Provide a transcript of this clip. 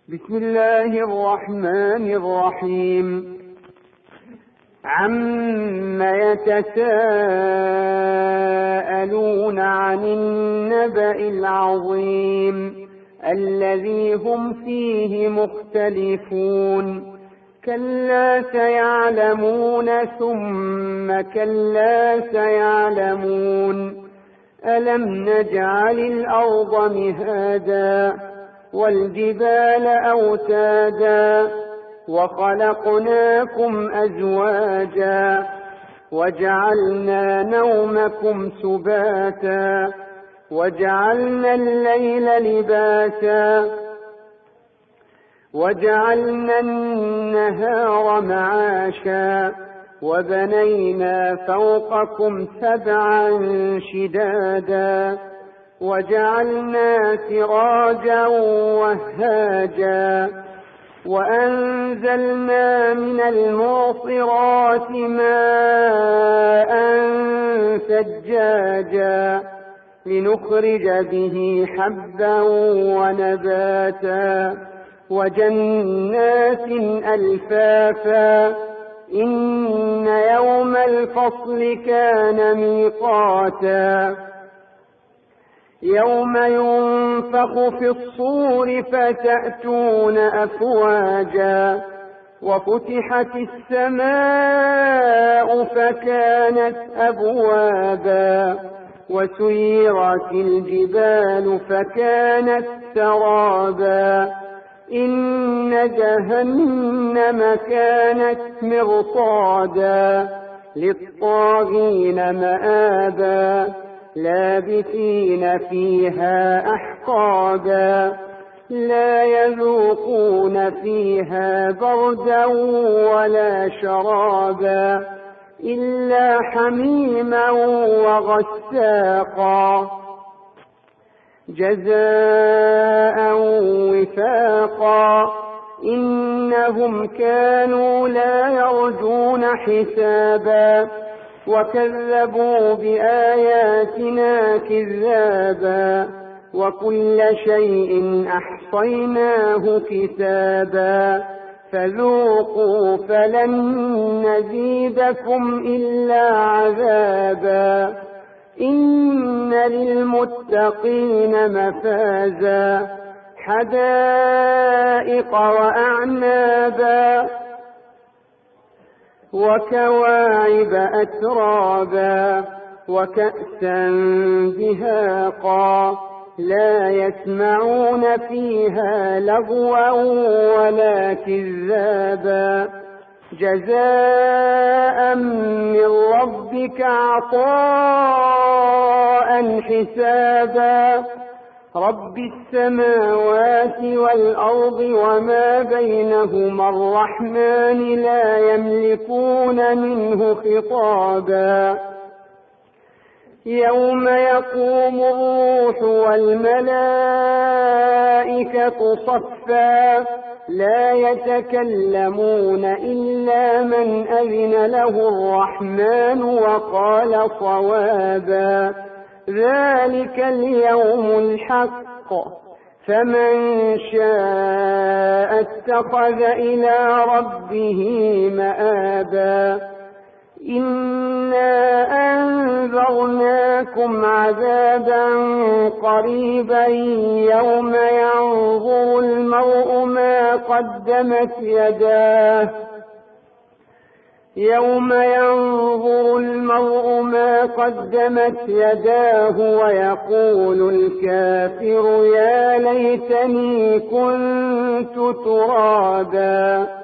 بسم الله الرحمن الرحيم. عم يتساءلون عن النبأ العظيم الذي هم فيه مختلفون. كلا سيعلمون ثم كلا سيعلمون. ألم نجعل الأرض مهادا والجبال أوتادا وخلقناكم أزواجا وجعلنا نومكم سباتا وجعلنا الليل لباسا وجعلنا النهار معاشا وبنينا فوقكم سبعا شدادا وجعلنا سراجا وهاجا وأنزلنا من المعصرات ماء ثجاجا لنخرج به حبا ونباتا وجنات ألفافا إن يوم الفصل كان ميقاتا يوم ينفخ في الصور فتأتون أفواجا وفتحت السماء فكانت أبوابا وسيرت الجبال فكانت سرابا إن جهنم كانت مرصادا للطاغين مآبا لابثين فيها أحقابا لا يذوقون فيها بردا ولا شرابا إلا حميما وغساقا جزاء وفاقا إنهم كانوا لا يرجون حسابا وكذبوا بآياتنا كذابا وكل شيء أحصيناه كتابا فذوقوا فلن نزيدكم إلا عذابا إن للمتقين مفازا حدائق وأعنابا وكواعب أترابا وكأسا دهاقا لا يسمعون فيها لغوا ولا كذابا جزاء من ربك عطاء حسابا رب السماوات والأرض وما بينهما الرحمن لا يملكون منه خطابا يوم يقوم الروح والملائكة صفا لا يتكلمون إلا من أذن له الرحمن وقال صوابا ذلك اليوم الحق فمن شاء اتخذ إلى ربه مآبا إنا أنذرناكم عذابا قريبا يوم ينظر المرء ما قدمت يداه ويقول الكافر يا ليتني كنت ترابا